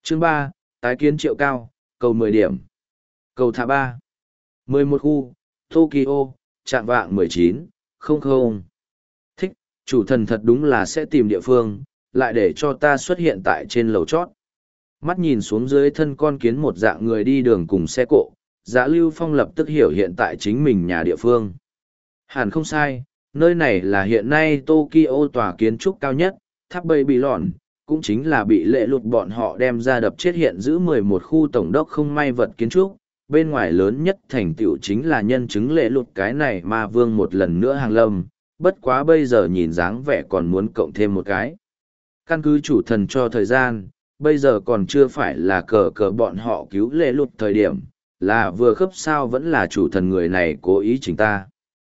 Chương 3, tái kiến Triệu Cao, cầu 10 điểm. Cầu thả 3. 11 khu, Tokyo, chạm vạng 19:00. Thích, chủ thần thật đúng là sẽ tìm địa phương, lại để cho ta xuất hiện tại trên lầu chót. Mắt nhìn xuống dưới thân con kiến một dạng người đi đường cùng xe cộ, Dạ Lưu Phong lập tức hiểu hiện tại chính mình nhà địa phương. Hẳn không sai, nơi này là hiện nay Tokyo tòa kiến trúc cao nhất, tháp Babylon, cũng chính là bị lệ lụt bọn họ đem ra đập chết hiện giữ 11 khu tổng đốc không may vật kiến trúc. Bên ngoài lớn nhất thành tựu chính là nhân chứng lệ lụt cái này ma vương một lần nữa hàng lâm, bất quá bây giờ nhìn dáng vẻ còn muốn cộng thêm một cái. Căn cứ chủ thần cho thời gian, bây giờ còn chưa phải là cờ bọn họ cứu lệ lụt thời điểm, là vừa khớp sao vẫn là chủ thần người này cố ý chỉnh ta.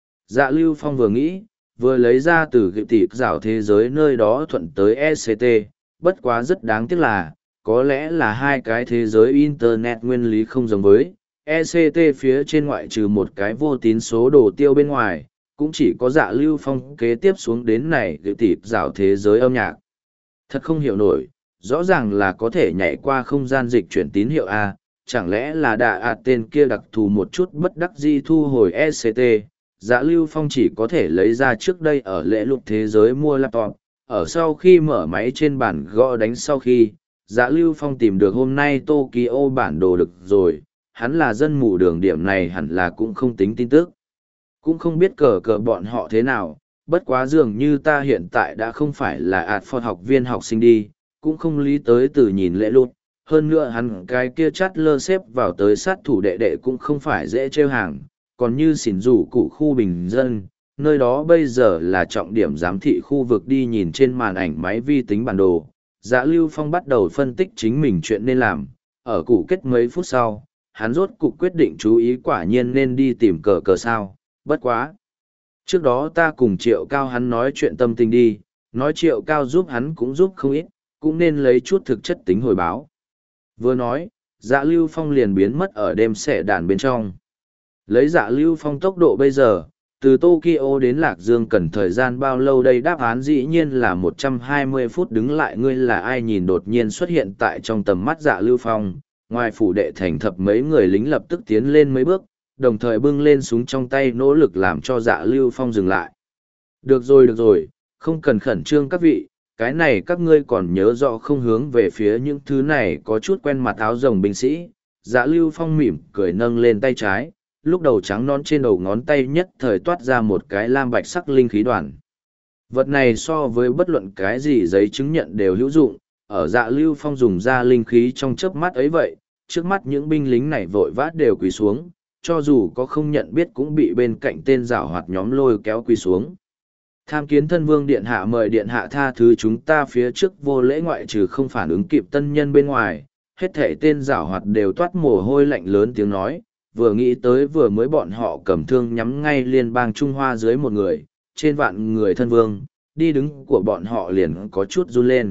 Dạ Lưu Phong vừa nghĩ, vừa lấy ra từ gựu tịp rảo thế giới nơi đó thuận tới ECT, bất quá rất đáng tiếc là, có lẽ là hai cái thế giới Internet nguyên lý không giống với, ECT phía trên ngoại trừ một cái vô tín số đồ tiêu bên ngoài, cũng chỉ có Dạ Lưu Phong kế tiếp xuống đến này gựu tịp rảo thế giới âm nhạc. Thật không hiểu nổi, rõ ràng là có thể nhảy qua không gian dịch chuyển tín hiệu A, chẳng lẽ là đà tên kia đặc thù một chút bất đắc dĩ thu hồi ECT. Dạ Lưu Phong chỉ có thể lấy ra trước đây ở lễ lục thế giới mua laptop, ở sau khi mở máy trên bàn gõ đánh sau khi, Dạ Lưu Phong tìm được hôm nay Tokyo bản đồ được rồi, hắn là dân mù đường điểm này hẳn là cũng không tính tin tức. Cũng không biết cờ bọn họ thế nào, bất quá dường như ta hiện tại đã không phải là Adford học viên học sinh đi, cũng không lý tới từ nhìn lễ lụt. Hơn nữa hắn cái kia chát lơ xếp vào tới sát thủ đệ đệ cũng không phải dễ trêu hàng, còn như xỉn rủ cụ khu bình dân, nơi đó bây giờ là trọng điểm giám thị khu vực đi nhìn trên màn ảnh máy vi tính bản đồ. Dạ Lưu Phong bắt đầu phân tích chính mình chuyện nên làm, ở cụ kết mấy phút sau, hắn rốt cục quyết định chú ý quả nhiên nên đi tìm cờ sao, bất quá. Trước đó ta cùng Triệu Cao hắn nói chuyện tâm tình đi, nói Triệu Cao giúp hắn cũng giúp không ít, cũng nên lấy chút thực chất tính hồi báo. Vừa nói, Dạ Lưu Phong liền biến mất ở đêm xẻ đàn bên trong. Lấy Dạ Lưu Phong tốc độ bây giờ, từ Tokyo đến Lạc Dương cần thời gian bao lâu đây, đáp án dĩ nhiên là 120 phút. Đứng lại ngươi là ai nhìn đột nhiên xuất hiện tại trong tầm mắt Dạ Lưu Phong, ngoài phủ đệ thành thập mấy người lính lập tức tiến lên mấy bước, đồng thời bưng lên súng trong tay nỗ lực làm cho Dạ Lưu Phong dừng lại. Được rồi, không cần khẩn trương các vị, cái này các ngươi còn nhớ rõ không, hướng về phía những thứ này có chút quen mặt áo rồng binh sĩ. Dạ Lưu Phong mỉm cười nâng lên tay trái, lúc đầu trắng nón trên đầu ngón tay nhất thời toát ra một cái lam bạch sắc linh khí đoàn. Vật này so với bất luận cái gì giấy chứng nhận đều hữu dụng, ở Dạ Lưu Phong dùng ra linh khí trong chớp mắt ấy vậy, trước mắt những binh lính này vội vã đều quỳ xuống, cho dù có không nhận biết cũng bị bên cạnh tên giảo hoạt nhóm lôi kéo quỳ xuống. Tham kiến thân vương điện hạ, mời điện hạ tha thứ chúng ta phía trước vô lễ, ngoại trừ không phản ứng kịp tân nhân bên ngoài, hết thể tên giảo hoạt đều toát mồ hôi lạnh lớn tiếng nói, vừa nghĩ tới vừa mới bọn họ cầm thương nhắm ngay liên bang Trung Hoa dưới một người, trên vạn người thân vương, đi đứng của bọn họ liền có chút run lên.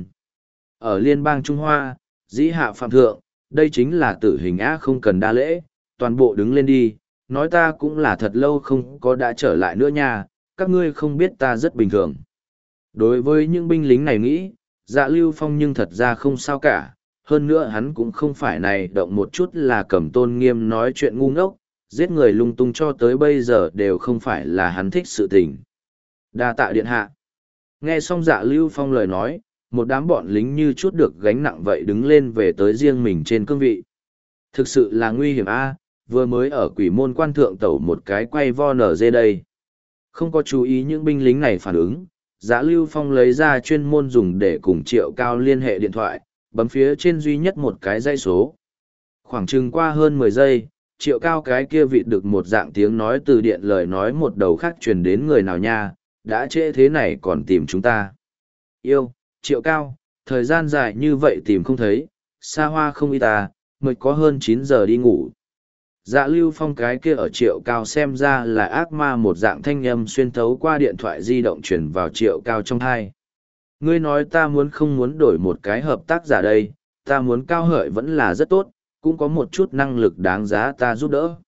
Ở liên bang Trung Hoa, dĩ hạ phạm thượng, đây chính là tử hình á, không cần đa lễ, toàn bộ đứng lên đi, nói ta cũng là thật lâu không có đã trở lại nữa nha, các ngươi không biết ta rất bình thường. Đối với những binh lính này nghĩ, Dạ Lưu Phong nhưng thật ra không sao cả, hơn nữa hắn cũng không phải này động một chút là cầm tôn nghiêm nói chuyện ngu ngốc, giết người lung tung cho tới bây giờ đều không phải là hắn thích sự tình. Đa tạ điện hạ. Nghe xong Dạ Lưu Phong lời nói, một đám bọn lính như chút được gánh nặng vậy đứng lên về tới riêng mình trên cương vị. Thực sự là nguy hiểm a, vừa mới ở quỷ môn quan thượng tẩu một cái quay vo nở dê đây. Không có chú ý những binh lính này phản ứng, Dạ Lưu Phong lấy ra chuyên môn dùng để cùng Triệu Cao liên hệ điện thoại, bấm phía trên duy nhất một cái dây số. Khoảng chừng qua hơn 10 giây, Triệu Cao cái kia vịt được một dạng tiếng nói từ điện lời nói một đầu khác truyền đến, người nào nha, đã trễ thế này còn tìm chúng ta. Yêu, Triệu Cao, thời gian dài như vậy tìm không thấy, xa hoa không y ta, mới có hơn 9 giờ đi ngủ. Dạ Lưu Phong cái kia ở Triệu Cao xem ra là ác ma một dạng thanh âm xuyên thấu qua điện thoại di động truyền vào Triệu Cao trong tai. Ngươi nói ta muốn không muốn đổi một cái hợp tác giả đây, ta muốn Cao Hợi vẫn là rất tốt, cũng có một chút năng lực đáng giá ta giúp đỡ.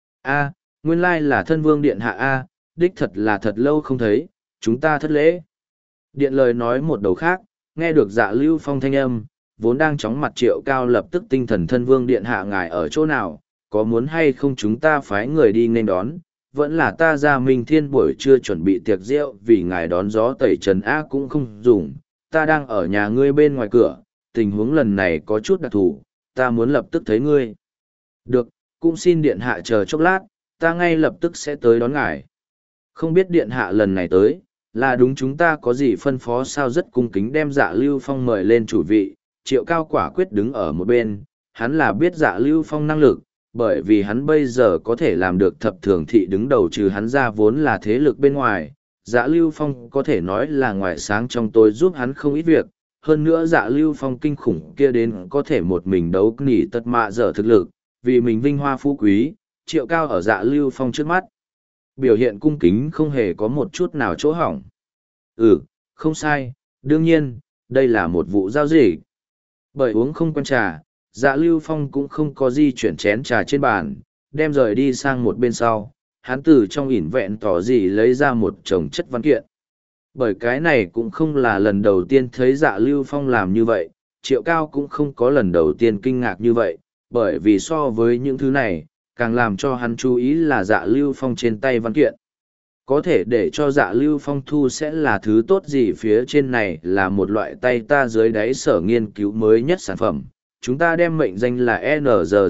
A, nguyên lai là thân vương điện hạ A, đích thật là thật lâu không thấy, chúng ta thất lễ. Điện lời nói một đầu khác, nghe được Dạ Lưu Phong thanh âm, vốn đang chóng mặt Triệu Cao lập tức tinh thần thân vương điện hạ ngài ở chỗ nào, có muốn hay không chúng ta phái người đi nên đón, vẫn là ta ra Minh Thiên buổi trưa chuẩn bị tiệc rượu vì ngài đón gió tẩy trần á cũng không dùng, ta đang ở nhà ngươi bên ngoài cửa, tình huống lần này có chút đặc thù, ta muốn lập tức thấy ngươi. Được, cũng xin điện hạ chờ chốc lát, ta ngay lập tức sẽ tới đón ngài. Không biết điện hạ lần này tới, là đúng chúng ta có gì phân phó sao rất cung kính đem Dạ Lưu Phong mời lên chủ vị, Triệu Cao quả quyết đứng ở một bên, hắn là biết Dạ Lưu Phong năng lực, bởi vì hắn bây giờ có thể làm được thập thường thị đứng đầu trừ hắn ra vốn là thế lực bên ngoài. Dạ Lưu Phong có thể nói là ngoài sáng trong tối giúp hắn không ít việc, hơn nữa Dạ Lưu Phong kinh khủng kia đến có thể một mình đấu nỉ tật mạ dở thực lực, vì mình vinh hoa phú quý, Triệu Cao ở Dạ Lưu Phong trước mắt. Biểu hiện cung kính không hề có một chút nào chỗ hỏng. Không sai, đương nhiên, đây là một vụ giao dịch. Bởi uống không quen trà, Dạ Lưu Phong cũng không có di chuyển chén trà trên bàn, đem rời đi sang một bên sau, hắn từ trong ỉn vẹn tỏ gì lấy ra một chồng chất văn kiện. Bởi cái này cũng không là lần đầu tiên thấy Dạ Lưu Phong làm như vậy, Triệu Cao cũng không có lần đầu tiên kinh ngạc như vậy, bởi vì so với những thứ này, càng làm cho hắn chú ý là Dạ Lưu Phong trên tay văn kiện. Có thể để cho Dạ Lưu Phong thu sẽ là thứ tốt gì, phía trên này là một loại tay ta dưới đáy sở nghiên cứu mới nhất sản phẩm. Chúng ta đem mệnh danh là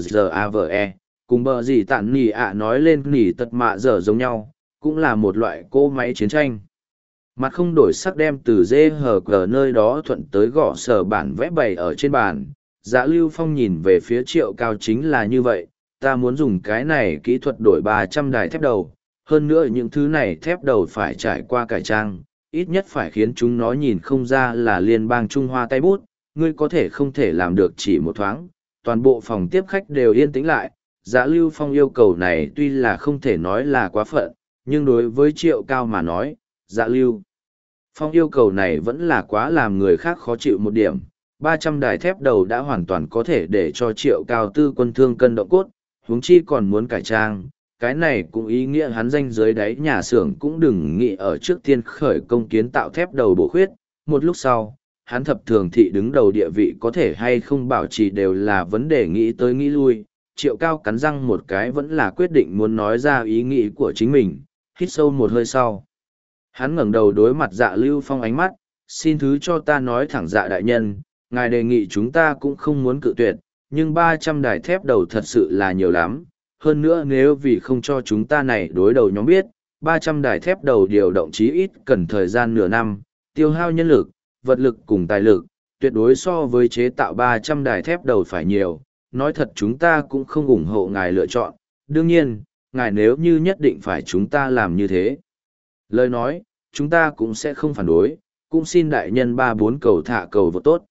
NZZAVE, cùng bờ gì tản nỉ ạ nói lên nỉ tật mạ dở giống nhau, cũng là một loại cỗ máy chiến tranh. Mặt không đổi sắc đem từ GHG nơi đó thuận tới gõ sở bản vẽ bày ở trên bàn. Dạ Lưu Phong nhìn về phía Triệu Cao chính là như vậy, ta muốn dùng cái này kỹ thuật đổi 300 đài thép đầu, hơn nữa những thứ này thép đầu phải trải qua cải trang, ít nhất phải khiến chúng nó nhìn không ra là liên bang Trung Hoa tay bút, ngươi có thể không thể làm được chỉ một thoáng, toàn bộ phòng tiếp khách đều yên tĩnh lại. Dạ Lưu Phong yêu cầu này tuy là không thể nói là quá phận, nhưng đối với Triệu Cao mà nói, Dạ Lưu Phong yêu cầu này vẫn là quá làm người khác khó chịu một điểm. 300 đài thép đầu đã hoàn toàn có thể để cho Triệu Cao tư quân thương cân động cốt, huống chi còn muốn cải trang. Cái này cũng ý nghĩa hắn danh dưới đáy nhà xưởng cũng đừng nghĩ ở trước tiên khởi công kiến tạo thép đầu bổ khuyết. Một lúc sau, hắn thập thường thị đứng đầu địa vị có thể hay không bảo trì đều là vấn đề nghĩ tới nghĩ lui. Triệu Cao cắn răng một cái vẫn là quyết định muốn nói ra ý nghĩ của chính mình, hít sâu một hơi sau. Hắn ngẩng đầu đối mặt Dạ Lưu Phong ánh mắt, xin thứ cho ta nói thẳng Dạ đại nhân, ngài đề nghị chúng ta cũng không muốn cự tuyệt, nhưng 300 đài thép đầu thật sự là nhiều lắm. Hơn nữa nếu vì không cho chúng ta này đối đầu nhóm biết, 300 đài thép đầu điều động chí ít cần thời gian nửa năm, tiêu hao nhân lực, vật lực cùng tài lực, tuyệt đối so với chế tạo 300 đài thép đầu phải nhiều. Nói thật chúng ta cũng không ủng hộ ngài lựa chọn, đương nhiên, ngài nếu như nhất định phải chúng ta làm như thế. Lời nói, chúng ta cũng sẽ không phản đối, cũng xin đại nhân 3-4 cầu thả cầu vô tốt.